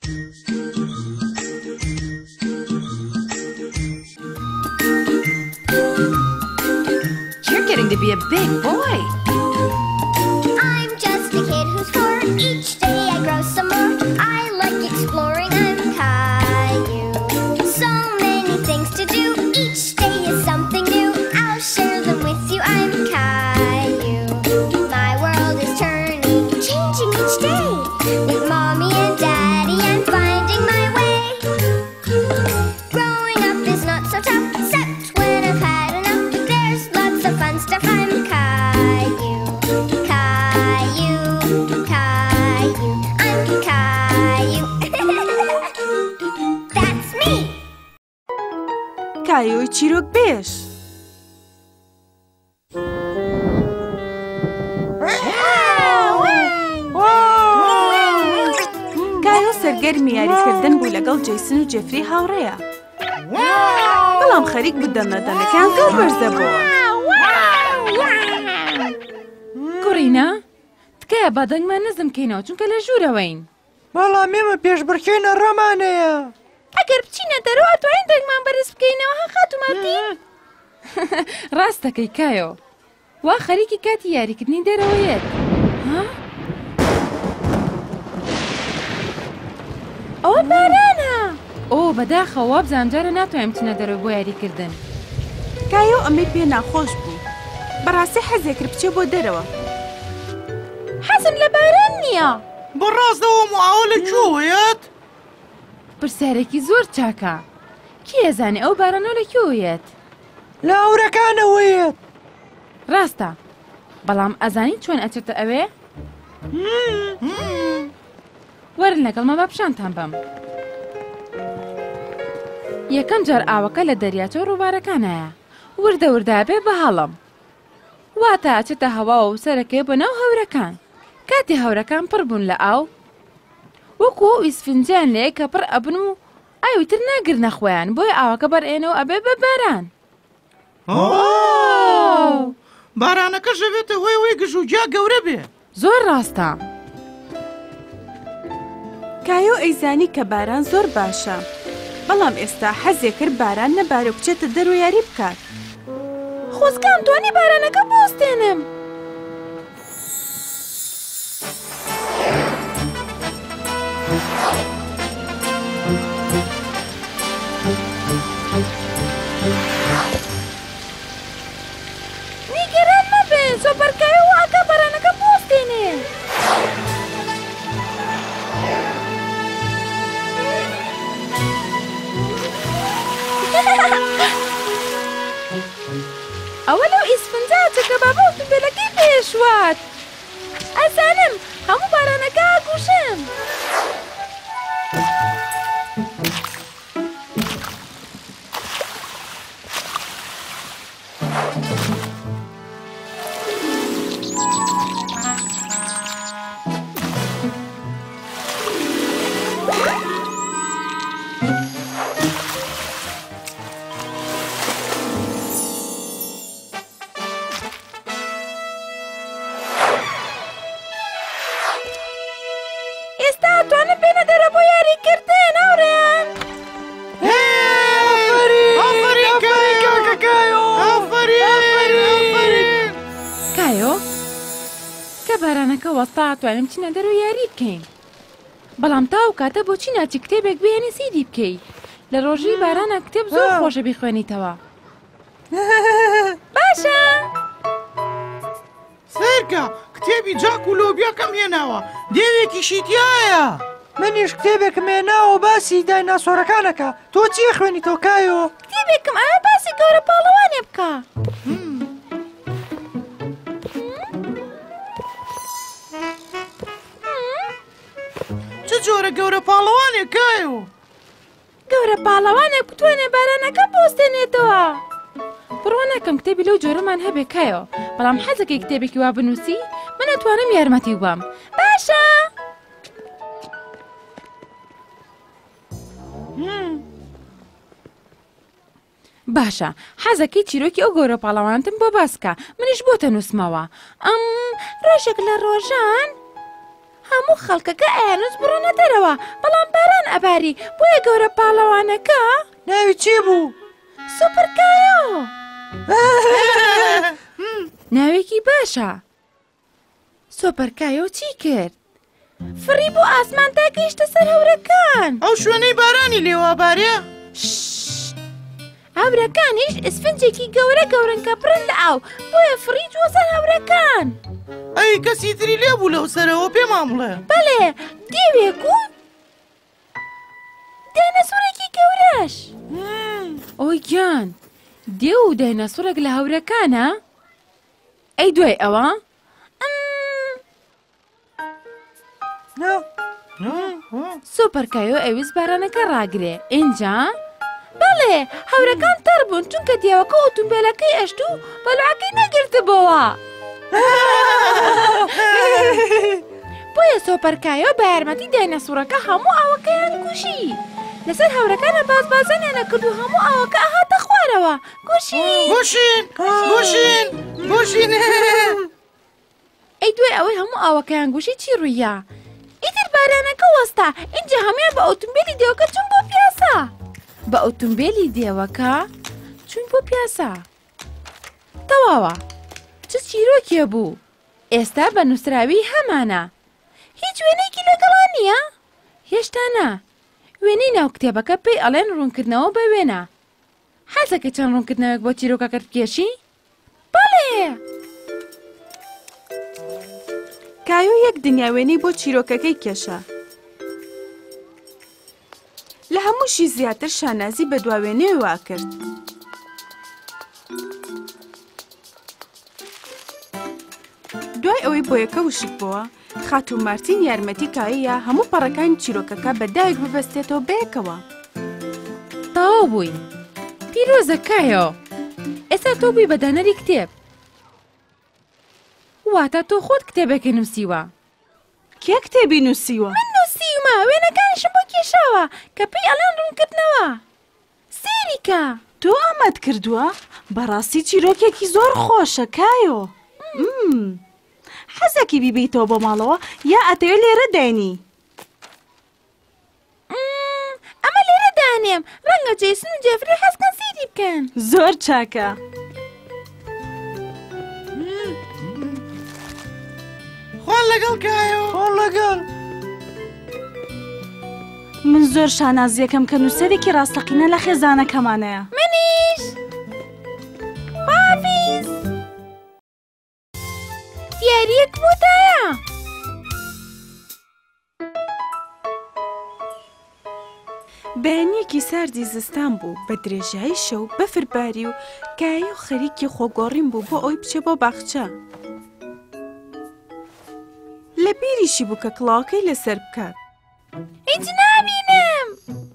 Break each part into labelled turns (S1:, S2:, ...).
S1: You're getting to be a big boy.
S2: I'm just a kid who's 4. Each day I grow some more. I like exploring. I'm Caillou. So many things to do. Each day is something new. I'll share them with you. I'm Caillou. My world is turning, changing each day. With Mommy and Daddy, I'm finding my way. Growing up is not so tough, except when I've had enough. There's lots of fun stuff. I'm Caillou. Caillou, Caillou, I'm Caillou. That's me.
S3: کایۆی چیرۆک بێژ. کایۆ سەرگەرمی یاریکردن بوو لەگەڵ جەیسن و جێفری هاوڕێیە. بەڵام خەریک بوو دەمەدەنەکان زۆر بەرزە بووە.
S4: کوڕینە، تکایە بادەنگمان نزم کەینەوە چونکە لە ژوورەوەین.
S5: بەڵام ئێمە پێشبڕکێنە ڕەمانەیە.
S4: ئەگەر بچینە دەرەوە توانین دەنگمان بەرز بکەینەوە هەخات و ماتی. ڕاست دەکەی کایۆ، وا خەریکی کاتی یاریکردنی دەرەوەیەت. ئەوە بارانە! ئۆ بەداخەوە وابزانم جارە ناتوانین بچینە دەرەوە بۆ یاریکردن.
S3: کایۆ ئەمەی پێ ناخۆش بوو. بەڕاستی حەزێ کرد بچێ بۆ دەرەوە.
S4: حەزم لە باران نییە.
S5: بەڕاستەوە معاوە لەکوێوەیەت؟
S4: پرسیارێکی زۆر چاکە. کی ئەزانێ ئەو بارانەوە لەکوێوەیەت؟
S5: لە ئەورەکانەوەیەت.
S4: ڕاستە، بەڵام ئەزانین چۆن ئەچێتە ئەوێ؟ وەرن لەگەڵمە بە پیشانتان بەم. یەکەم جار ئاوەکە لە دەریاچە و ڕووبارەکانایە. وردە وردە بێ بە هەڵم. واتە ئاچێتە هەواوە و سەرەکەی بۆ ناو هەورەکان. کاتی هەورەکان پڕ بوون لە ئاو، وەکو ئەو ئیسفنجیان لێ کە پڕ ئەبن و ئاویتر ناگرنە خۆیان، بۆیە ئاوەکە بەرئێنەوە ئەبێ بە باران.
S5: بارانەکە ژەوێتە هۆی گژوجیا گەورە بێ.
S4: زۆر ڕاستە.
S3: کایۆ ئەیزانی کە باران زۆر باشە، بەڵام ئێستا حەزێ کرد باران نەبارە و بچێتە دەرەوە یاری بکات.
S4: خۆزگام توانی بارانەکە بوەستێنم. نیگەران مەبن، سۆپەرکایە واکە بارانەکە بوەستێنێ. ئەوە لەو ئیسفنجاچە کە بابا ئۆتۆمبیلەکەی پێشوات. ئەزانم هەموو بارانەکە ئاگوشم. ئێستا ئەتوانم بێنە دەرە بۆ یاریکردن هاوڕێیان. کایۆ، کە بارانەکە وەستا ئەتوانم چینە دەرەوە یاری بکەین. بەڵام تاو کاتە بۆچی ناچی کتێبێک بێنێ سیدی بکەی؟ لە ڕۆژی بارانە کتێب زۆر خۆشە بیخوێنیتەوە. باشە.
S5: سەرکە کتێبی جاک و لۆبیاکەم هێناوە، دێوێکیشی تایە. منیش کتێبێکم هێناوە باسی دایناسۆرەکانەکە. تۆ چی خوێنیتەوە کایۆ؟
S4: کتێبێکم ئایا باسی گەورە پاڵەوانێ بکە.
S5: چ جۆرە گەورە پاڵەوانێک کایۆ؟
S4: گەورە پاڵەوانێک بتوانێ بارانەکە بوەستێنێتەوە. بڕوا ناکەم کتێبی لەو جۆرەمان هەبێ کایۆ، بەڵام حەزەکەی کتێبێکی وا بنووسی من ئەتوانم یارمەتی بم. باشە. باشە، حەزەکەی چیرۆکی ئەو گەورە پاڵەوانتم بۆ باسکە، منیش بۆتە نووسمەوە. ڕۆژێک لە ڕۆژان هەموو خەڵکەکە ئەیانووس بڕۆنە دەرەوە، بەڵام باران ئەباری بۆیە گەورە پاڵەوانەکە
S5: ناوی چی بوو؟
S4: سوپەرکایۆ ناوێکی باشە. سۆپەرکایۆ چی کرد؟ فڕی بۆ ئاسمان تا گەیشتە سەر هەورەکان.
S5: ئەو شوێنەی بارانی لێوابارێ؟
S4: هەورەکانیش ئسفنجێکی گەورە گەورن کە پڕن لە ئاو بۆیە فڕی جووە سەر هەورەکان.
S5: ئەی کەسی تری لێبوو لەو سەرەوە پێمان بڵێ.
S4: بەڵێ دیوێک و داینەسۆرێکی گەورەش. ئۆی گیان دێو و داینەسۆرێک لە هەورەکانە؟ ئەی دوای ئەوە؟ سۆپەرکایۆ ئەویست بارانەکە ڕاگرێ ئینجا؟ بەڵێ هەورەکان تەڕ بوون چونکە دیاوەکە ئۆتۆمبیلەکەی ئەشت و بەلوعەکەی نەگرتبەوە. بۆیە سۆپەرکایۆ بە یارمەتی داینەسۆرەکە هەموو ئاوەکەیان کوژی. لەسەر هەورەکانە بازبازانیانە کرد و هەموو ئاوەکە ئاهاتە خوارەوە.
S5: گوشین
S4: ئەی دوای ئەوەی هەموو ئاوەکەیان گوشی چی ڕوویە؟ ئیتر بارانەکە وەستا ئینجا هەمویان بە ئۆتۆمبیلی دێوەکە چوون بۆ پیاسە. بە ئۆتۆمبیلی دێوەکە چوون بۆ پیاسە. تەواوە چ چیرۆکێ بوو؟ ئێستا بە نووسراوی هەمانە. هیچ وێنەیەکی لەگەڵا نییە؟ هێشتا نا. وێنەی ناو کتێبەکە پێی ئەڵێن ڕوونکردنەوە بە وێنە. حەزەکە چەند ڕوونکردنەوەک بۆ چیرۆکەکەت بکێشی؟ بەڵێ.
S3: کایۆ یەک دنیاوێنەی بۆ چیرۆکەکەی کێشە. لە هەمووشی زیاتر شانازی بە دواوێنەی وا کرد. دوای ئەوەی بۆیەکە وشک بووە، خاتوو مارتین یارمەتی کایەیە هەموو پەڕەکانی چیرۆکەکە بەدایک ببەستێتەوە بەیەکەوە.
S4: تەواو بووین. پیرۆزە کایۆ. ئێستا تۆ بووی بە دانەری کتێب. واتە تۆ خۆت کتێبێکی نووسیوە.
S3: کێ کتێبی نووسیوە؟
S4: من نووسیومە وێنەکانیشم بۆ کێشاوە کە پێی ئەڵێن ڕوونکردنەوە. سێریکە.
S3: تۆ ئامەد کردووە؟ بەڕاستی چیرۆکێکی زۆر خۆشە کایۆ. حەزێکی بیبیتەوە بۆ ماڵەوە یا ئەتەوێت لێرە دێنی؟
S4: ئەمە لێرە دانێم. ڕەنگە جەیسن و جێفری حەزکەن سێری بکەن.
S3: زۆر چاکە.
S5: خۆن لەگەڵ کایۆ. خۆن لەگەڵ.
S3: من زۆر شانازیەکەم کە نووسەرێکی ڕاستەقینە لە خێزانەکەمانەیە.
S4: منیش. بابیز. دیاریەک بۆتایە.
S3: بەیانیەکی ساردی زستان بوو بە درێژایی شەو بەفرباری و کایۆ خەریکی خۆگۆڕین بوو بۆ ئەوی بچێ بۆ باخچە. لە بیریشی بوو کە کڵاوەکەی لەسەر بکات.
S4: هیچ نابینم.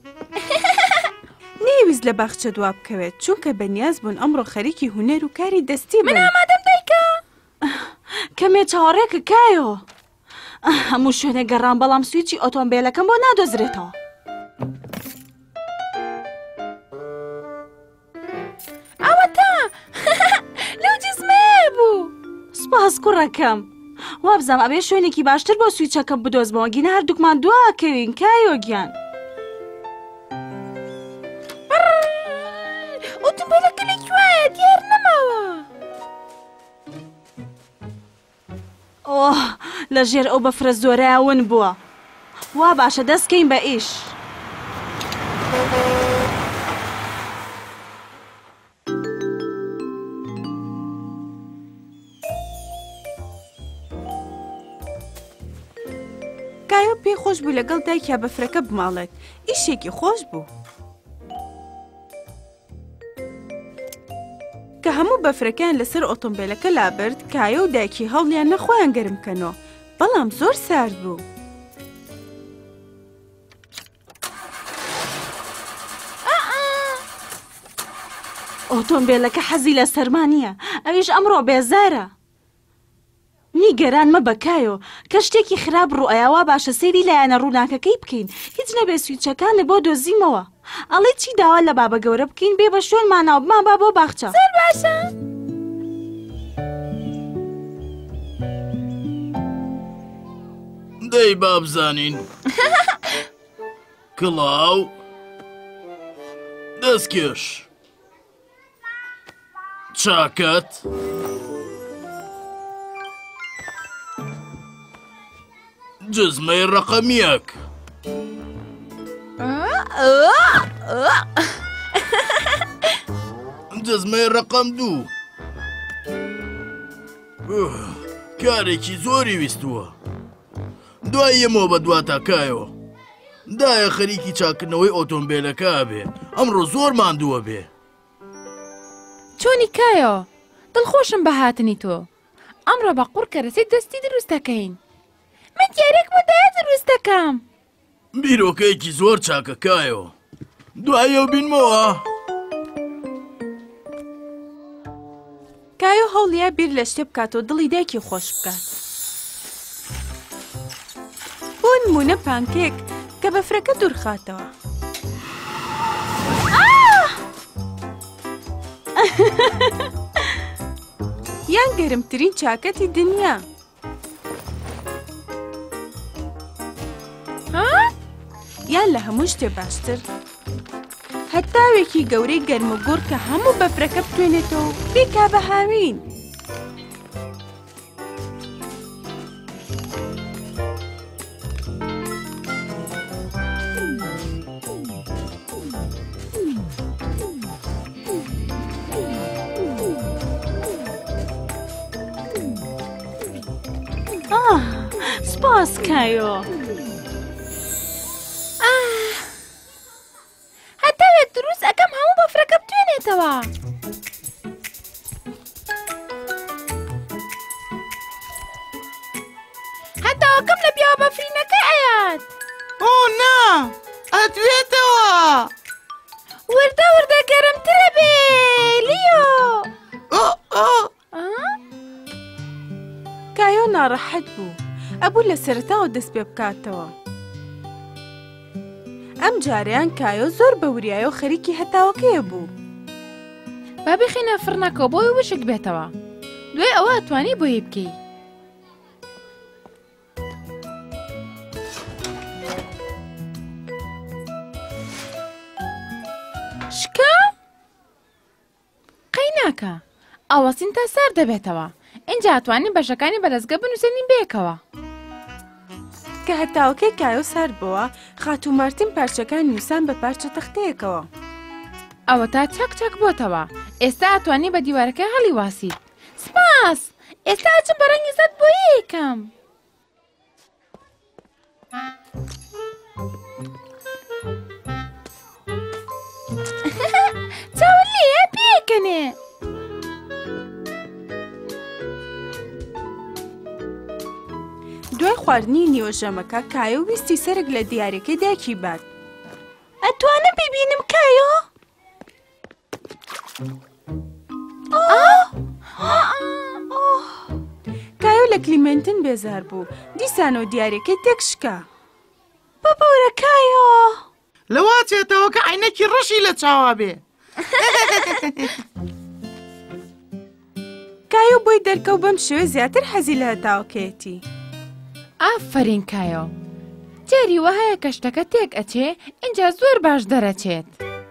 S3: نەیویست لە باخچە دوا بکەوێت چونکە بەنیاز بوون ئەمڕۆ خەریکی هونەر و کاری دەستی بن.
S4: من ئامادەم دایکە.
S3: کەمێ چاوەڕێکە کایۆ. هەموو شوێنە گەڕام بەڵام سویچی ئۆتۆمبیلەکەم بۆ نادۆزرێتەوە.
S4: ئەوە تا لەو جزمەیە بوو.
S3: سپاس کوڕەکەم. وابزانم ئەبێ شوێنێکی باشتر بۆ سویچەکەم بدۆزمەوە گینە هەردووکمان دواکەوین کایۆ گیان.
S4: ئۆتۆمبیلەکە لەکوایە دیار نەماوە.
S3: ئۆه لە ژێر ئەو بەفرە زۆرەیە ون بووە. وا باشە دەستکەین بە ئیش. کایۆ پێی خۆش بوو لەگەڵ دایکیا بەفرەکە بماڵێت. ئیشێکی خۆش بوو. کە هەموو بەفرەکەیان لەسەر ئۆتۆمبیلەکە لابرد کایۆ و دایکی هەوڵیان نەخۆیان گەرم بکەنەوە بەڵام زۆر سارد بوو. ئۆتۆمبیلەکە حەزی لە سەرمانیە ئەویش ئەمڕۆ بێزارە. نیگەران مەبە کایۆ کە شتێکی خراپ ڕوئایەوە باشە سەیری لایەنە ڕووناکەکەی بکەین هیچ نەبێ سویچەکان لە بۆ دۆزیمەوە. ئەڵێ چی داوا لە بابە گەورە بکەین بێ بە شوێنمانەوە بمان با بۆ باخچە.
S4: زۆر باشە.
S6: دەی بابزانین. کڵاو دەستکێش چاکەت جزمەی ڕەقەم یەک جزمەی ڕەقەم دوو کارێکی زۆری ویستووە دوای یەمەوە بە دواتاکایەوە دایە خەریکی چاکردنەوەی ئۆتۆمبیلەکە بێ ئەمڕۆ زۆر ماندووە بێ
S4: چۆنی کایەوە دڵخۆشم بە هاتنی تۆ ئەمڕۆ بە قوڕ کەرەسەی دەستی دروست دەکەین من دیارێک بۆ دایە دروست دەکەم
S6: بیرۆکەیەکی زۆر چاکەکایەوە دوایەوە بینمەوە
S3: کایۆ هەوڵیە بیر لە شتێ بکاتەوە دڵی دایکی خۆش بکات بۆ نمونە پانکێک کە بەفرەکە دوورخاتەوە یان گەرمترین چاکەتی دنیا یان لە هەموو شتێ باشتر هەتاوێکی گەورەی گەرمەگۆڕ کە هەموو بەفرەکە بتوێنێتەوە بێکا بە هاوین سپاس کایۆ
S4: هەتاوێک دروست ئەەکەم هەموو بەفرەکە بتوێنێتەوە هەتاوەکەم لە پیاوە بەفرینەکە ئەیات
S5: ئۆ نا ئەتوێتەوە
S4: وردە وردە گەرمترە بێ لیۆ
S3: کایۆ ناڕەحەت بوو ئەبوو لە سەرەتاوە دەست پێ بکاتەوە ئەم جاریان کایۆ زۆر بەوریایە و خەریکی هەتاوەکەیە بوو
S4: با بخینە فڕنەکەەوە بۆی وشک بێتەوە دوای ئەوە ئەتوانی بۆی بکەی شکا قەی ناکە ئاوەسین تا سار دەبێتەوە اینجا ئەتوانی بەشەکانی بەدەستگە بنووسێنین بێکەوە
S3: کە هەتاوەکەی کایۆ سار بووە خاتو مارتین پارچەکان نووسان بە پارچە تەختەیەکەوە
S4: ئەوە تا چاک چاک بۆتەوە ئێستا ئەتوانی بە دیوارەکە هەڵی واسیت سپاس ئێستا چم بەڕەنگی زەت بۆ یەکەم چاوە لێ پێکەنێ
S3: دوای خواردنی نیوەژەمەکە کایۆ ویستی سەرک لە دیارەکەی دایکی بات ئەتوانم ببینم کایۆ؟ کایۆ لە کلیمنتن بێزار بوو دیسانەوە دیارەکەی تێکشکا بەبەورە کایۆ
S5: لەوا چێتەوە کە عینەکی ڕەشی لە چاوا بێ
S3: کایۆ بۆی دەرکەو بەم شێوە زیاتر حەزی لە هەتاوەکەیەتی
S4: ئافرین کایۆ جێری وهەیە کە شتەکە تێک ئەچێ اینجا زۆر باش دەرەچێت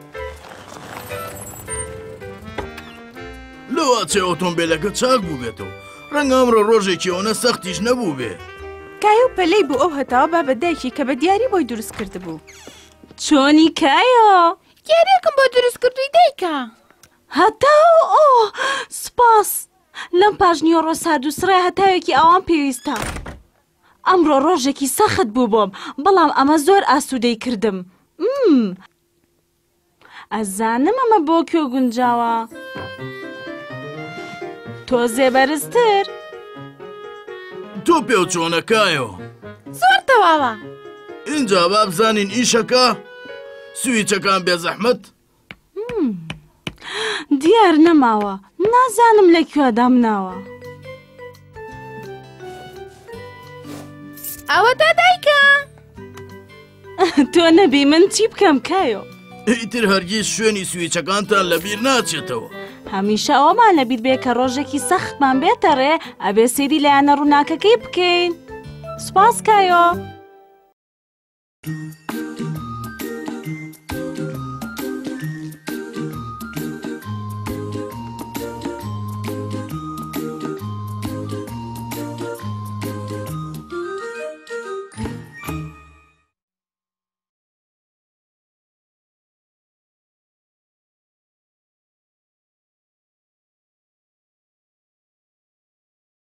S6: لەوا چێ ئۆتۆمبیلەکە چاک بوو بێتەوە ڕەنگە ئەمڕۆ ڕۆژێکی ئەوەنە سەختیش نەبوو بێ
S3: کایۆ پەلەی بوو ئەو هەتاوە با بەدایکی کە بە دیاری بۆی دروست کرده بوو چۆنی کایۆ؟
S4: یاریەکم بۆ دروست کردووی دایکە
S3: هەتاو ئۆ سپاس لەم پاژنیۆ ڕۆسارد و سڕای هەتاوێکی ئەوان پێویستە ئەمڕۆ ڕۆژێکی سەخت بوو بۆم بەڵام ئەمە زۆر ئاسوودەی کردم ئەزانم ئەمە بۆ کوێ گونجاوە تۆ زێبەرزتر
S6: تۆ پێو چۆنەکایەوە
S4: زۆر تەواوە
S6: اینجا با بزانین ئیشەکە سویچەکان بێزەحمەت
S3: دیار نەماوە نازانم لەکوێ دامناوە
S4: ئەوە تا دایکە
S3: تۆ نەبی من چی بکەم کایۆ
S6: ئیتر هەرگیز شوێنی سویچەکانتان لەبیر ناچێتەوە
S3: هەمیشە ئەومان لەبیر بێ کە ڕۆژێکی سەختمان بێتە ڕێ ئەبێ سێری لایەنە ڕووناکەکەی بکەین سوپاس کایۆ